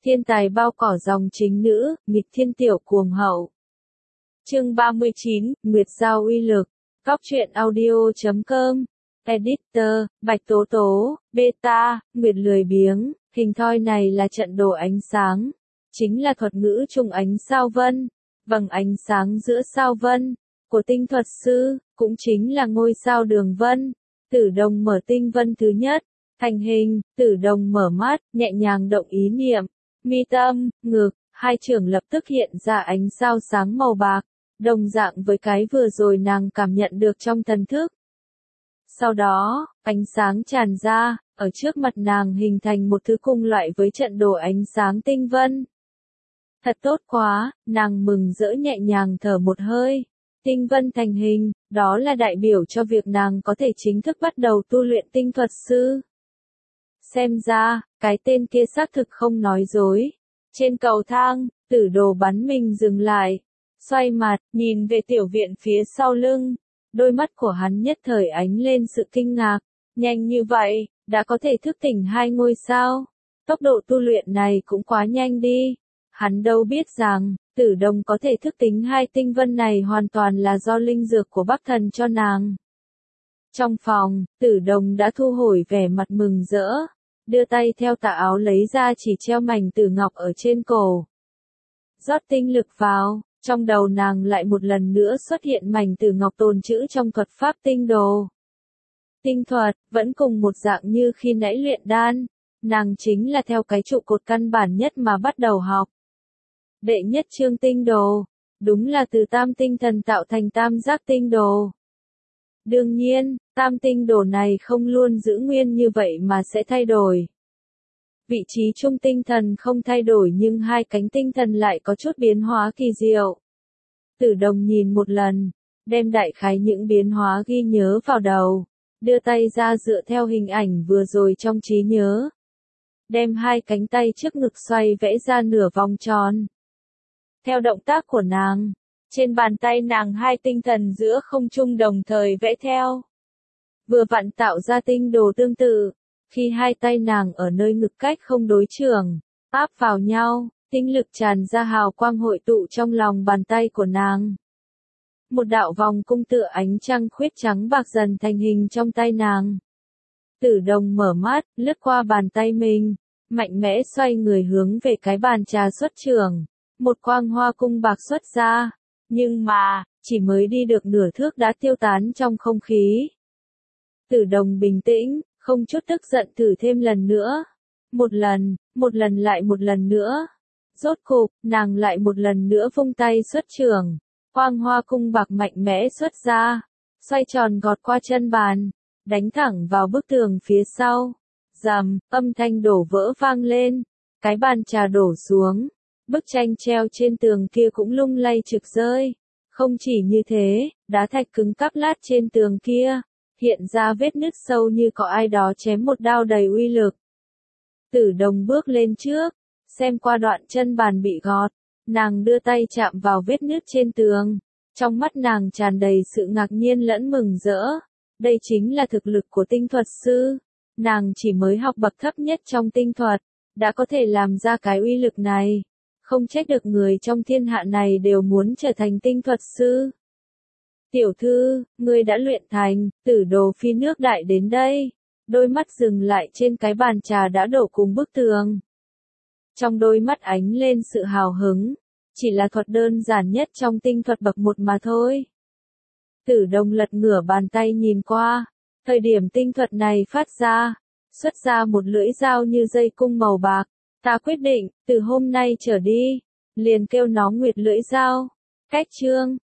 Thiên tài bao cỏ dòng chính nữ, nghịch thiên tiểu cuồng hậu. Chương 39, Nguyệt Giao uy lực. Góc truyện audio.com. Editor, Bạch Tố Tố, Beta, Nguyệt lười biếng. Hình thoi này là trận đồ ánh sáng. Chính là thuật ngữ chung ánh sao vân. Vầng ánh sáng giữa sao vân. Của tinh thuật sư, cũng chính là ngôi sao đường vân. Tử Đồng mở tinh vân thứ nhất. Thành hình, Tử Đồng mở mắt, nhẹ nhàng động ý niệm. Mi tâm, ngực, hai trường lập tức hiện ra ánh sao sáng màu bạc, đồng dạng với cái vừa rồi nàng cảm nhận được trong thần thức. Sau đó, ánh sáng tràn ra, ở trước mặt nàng hình thành một thứ cùng loại với trận đồ ánh sáng tinh vân. Thật tốt quá, nàng mừng rỡ nhẹ nhàng thở một hơi. Tinh vân thành hình, đó là đại biểu cho việc nàng có thể chính thức bắt đầu tu luyện tinh thuật sư. Xem ra, cái tên kia xác thực không nói dối. Trên cầu thang, Tử Đồ bắn mình dừng lại. Xoay mặt, nhìn về tiểu viện phía sau lưng. Đôi mắt của hắn nhất thời ánh lên sự kinh ngạc. Nhanh như vậy, đã có thể thức tỉnh hai ngôi sao. Tốc độ tu luyện này cũng quá nhanh đi. Hắn đâu biết rằng, Tử Đồng có thể thức tỉnh hai tinh vân này hoàn toàn là do linh dược của Bắc Thần cho nàng. Trong phòng, Tử Đồng đã thu hồi vẻ mặt mừng rỡ. Đưa tay theo tà áo lấy ra chỉ treo mảnh tử ngọc ở trên cổ. Rót tinh lực vào, trong đầu nàng lại một lần nữa xuất hiện mảnh tử ngọc tồn trữ trong thuật pháp tinh đồ. Tinh thuật, vẫn cùng một dạng như khi nãy luyện đan, nàng chính là theo cái trụ cột căn bản nhất mà bắt đầu học. Đệ nhất chương tinh đồ, đúng là từ tam tinh thần tạo thành tam giác tinh đồ. Đương nhiên, tam tinh đồ này không luôn giữ nguyên như vậy mà sẽ thay đổi. Vị trí trung tinh thần không thay đổi nhưng hai cánh tinh thần lại có chút biến hóa kỳ diệu. Tử Đồng nhìn một lần, đem đại khái những biến hóa ghi nhớ vào đầu, đưa tay ra dựa theo hình ảnh vừa rồi trong trí nhớ. Đem hai cánh tay trước ngực xoay vẽ ra nửa vòng tròn. Theo động tác của nàng, trên bàn tay nàng hai tinh thần giữa không trung đồng thời vẽ theo. Vừa vặn tạo ra tinh đồ tương tự, khi hai tay nàng ở nơi ngực cách không đối trường, áp vào nhau, tinh lực tràn ra hào quang hội tụ trong lòng bàn tay của nàng. Một đạo vòng cung tựa ánh trăng khuyết trắng bạc dần thành hình trong tay nàng. Tử Đồng mở mắt, lướt qua bàn tay mình, mạnh mẽ xoay người hướng về cái bàn trà xuất trường. Một quang hoa cung bạc xuất ra. Nhưng mà, chỉ mới đi được nửa thước đã tiêu tán trong không khí. Tử Đồng bình tĩnh, không chút tức giận thử thêm lần nữa. Một lần lại một lần nữa. Rốt cục, nàng lại một lần nữa vung tay xuất trường. Quang hoa cung bạc mạnh mẽ xuất ra. Xoay tròn gọt qua chân bàn. Đánh thẳng vào bức tường phía sau. Rầm, âm thanh đổ vỡ vang lên. Cái bàn trà đổ xuống. Bức tranh treo trên tường kia cũng lung lay trực rơi. Không chỉ như thế, đá thạch cứng cắp lát trên tường kia, hiện ra vết nứt sâu như có ai đó chém một đao đầy uy lực. Tử Đồng bước lên trước, xem qua đoạn chân bàn bị gọt, nàng đưa tay chạm vào vết nứt trên tường. Trong mắt nàng tràn đầy sự ngạc nhiên lẫn mừng rỡ. Đây chính là thực lực của tinh thuật sư. Nàng chỉ mới học bậc thấp nhất trong tinh thuật, đã có thể làm ra cái uy lực này. Không trách được người trong thiên hạ này đều muốn trở thành tinh thuật sư. Tiểu thư, ngươi đã luyện thành, Tử Đồ phi nước đại đến đây. Đôi mắt dừng lại trên cái bàn trà đã đổ cùng bức tường. Trong đôi mắt ánh lên sự hào hứng. Chỉ là thuật đơn giản nhất trong tinh thuật bậc một mà thôi. Tử Đồng lật ngửa bàn tay nhìn qua. Thời điểm tinh thuật này phát ra, xuất ra một lưỡi dao như dây cung màu bạc. Ta quyết định, từ hôm nay trở đi, liền kêu nó Nguyệt lưỡi dao. Cách chương,